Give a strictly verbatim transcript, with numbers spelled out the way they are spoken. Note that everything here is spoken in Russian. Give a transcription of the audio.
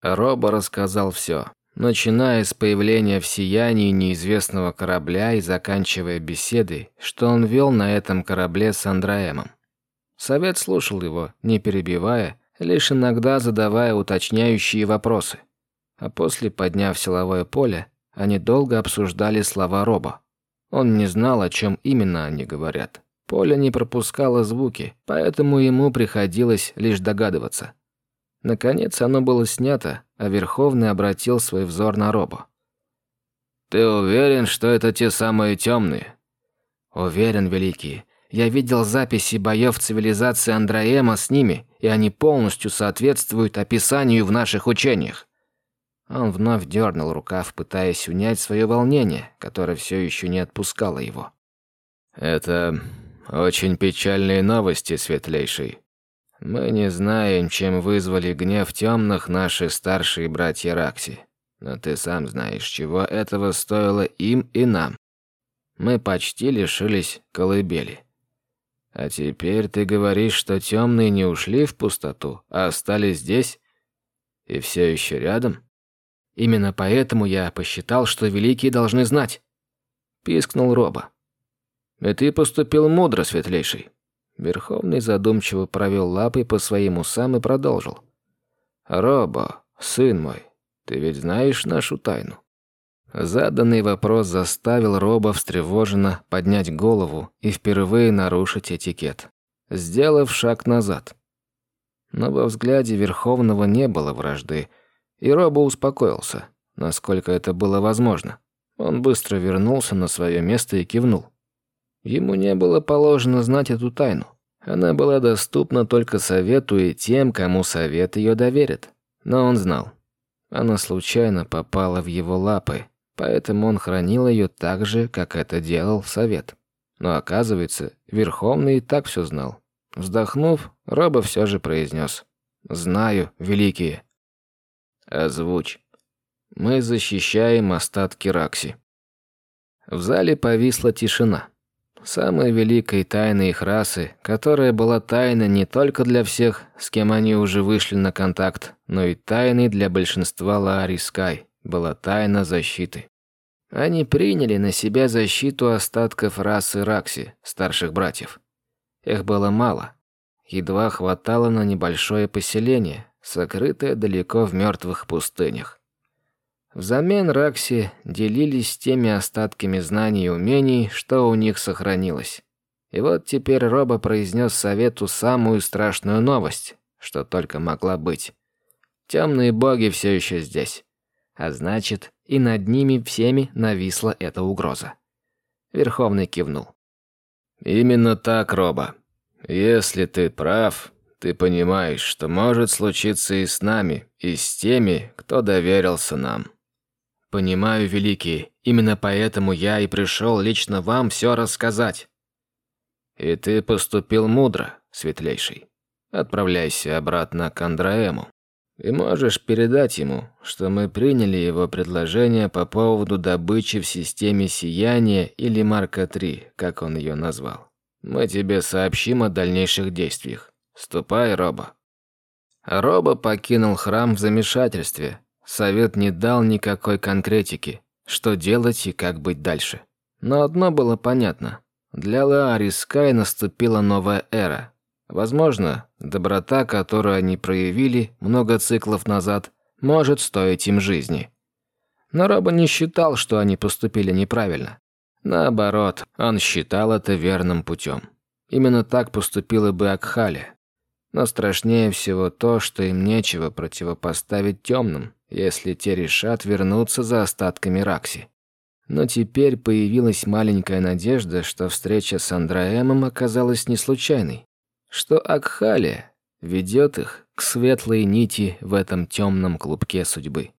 Робо рассказал все, начиная с появления в сиянии неизвестного корабля и заканчивая беседой, что он вел на этом корабле с Андраэмом. Совет слушал его, не перебивая, лишь иногда задавая уточняющие вопросы. А после, подняв силовое поле, они долго обсуждали слова Робо. Он не знал, о чем именно они говорят. Поле не пропускало звуки, поэтому ему приходилось лишь догадываться. Наконец оно было снято, а Верховный обратил свой взор на Робо. «Ты уверен, что это те самые темные?» «Уверен, Великий. Я видел записи боев цивилизации Андраэма с ними, и они полностью соответствуют описанию в наших учениях». Он вновь дернул рукав, пытаясь унять свое волнение, которое все еще не отпускало его. «Это очень печальные новости, Светлейший. Мы не знаем, чем вызвали гнев темных наши старшие братья Ракси. Но ты сам знаешь, чего этого стоило им и нам. Мы почти лишились колыбели. А теперь ты говоришь, что темные не ушли в пустоту, а остались здесь и все еще рядом? Именно поэтому я посчитал, что великие должны знать», — пискнул Робо. «И ты поступил мудро, Светлейший». Верховный задумчиво провел лапой по своим усам и продолжил. «Робо, сын мой, ты ведь знаешь нашу тайну?» Заданный вопрос заставил Робо встревоженно поднять голову и впервые нарушить этикет, сделав шаг назад. Но во взгляде Верховного не было вражды, и Робо успокоился, насколько это было возможно. Он быстро вернулся на свое место и кивнул. Ему не было положено знать эту тайну. Она была доступна только совету и тем, кому совет ее доверит. Но он знал. Она случайно попала в его лапы, поэтому он хранил ее так же, как это делал совет. Но оказывается, Верховный и так все знал. Вздохнув, Робо все же произнес: «Знаю, великие». «Озвучь». «Мы защищаем остатки Ракси». В зале повисла тишина. Самой великой тайной их расы, которая была тайной не только для всех, с кем они уже вышли на контакт, но и тайной для большинства Лаари Скай, была тайна защиты. Они приняли на себя защиту остатков расы Ракси, старших братьев. Их было мало. Едва хватало на небольшое поселение, сокрытое далеко в мертвых пустынях. Взамен Ракси делились теми остатками знаний и умений, что у них сохранилось. И вот теперь Робо произнес совету самую страшную новость, что только могла быть. Темные боги все еще здесь. А значит, и над ними всеми нависла эта угроза. Верховный кивнул. «Именно так, Робо. Если ты прав, ты понимаешь, что может случиться и с нами, и с теми, кто доверился нам». «Понимаю, великие, именно поэтому я и пришел лично вам все рассказать». «И ты поступил мудро, Светлейший. Отправляйся обратно к Андраэму. И можешь передать ему, что мы приняли его предложение по поводу добычи в системе Сияния или Марка три, как он ее назвал. Мы тебе сообщим о дальнейших действиях. Ступай, Робо». Робо покинул храм в замешательстве. Совет не дал никакой конкретики, что делать и как быть дальше. Но одно было понятно. Для Лаари Скай наступила новая эра. Возможно, доброта, которую они проявили много циклов назад, может стоить им жизни. Но Робо не считал, что они поступили неправильно. Наоборот, он считал это верным путем. Именно так поступила бы Акхали. Но страшнее всего то, что им нечего противопоставить темным, если те решат вернуться за остатками Ракси. Но теперь появилась маленькая надежда, что встреча с Андраэмом оказалась не случайной, что Акхали ведет их к светлой нити в этом темном клубке судьбы.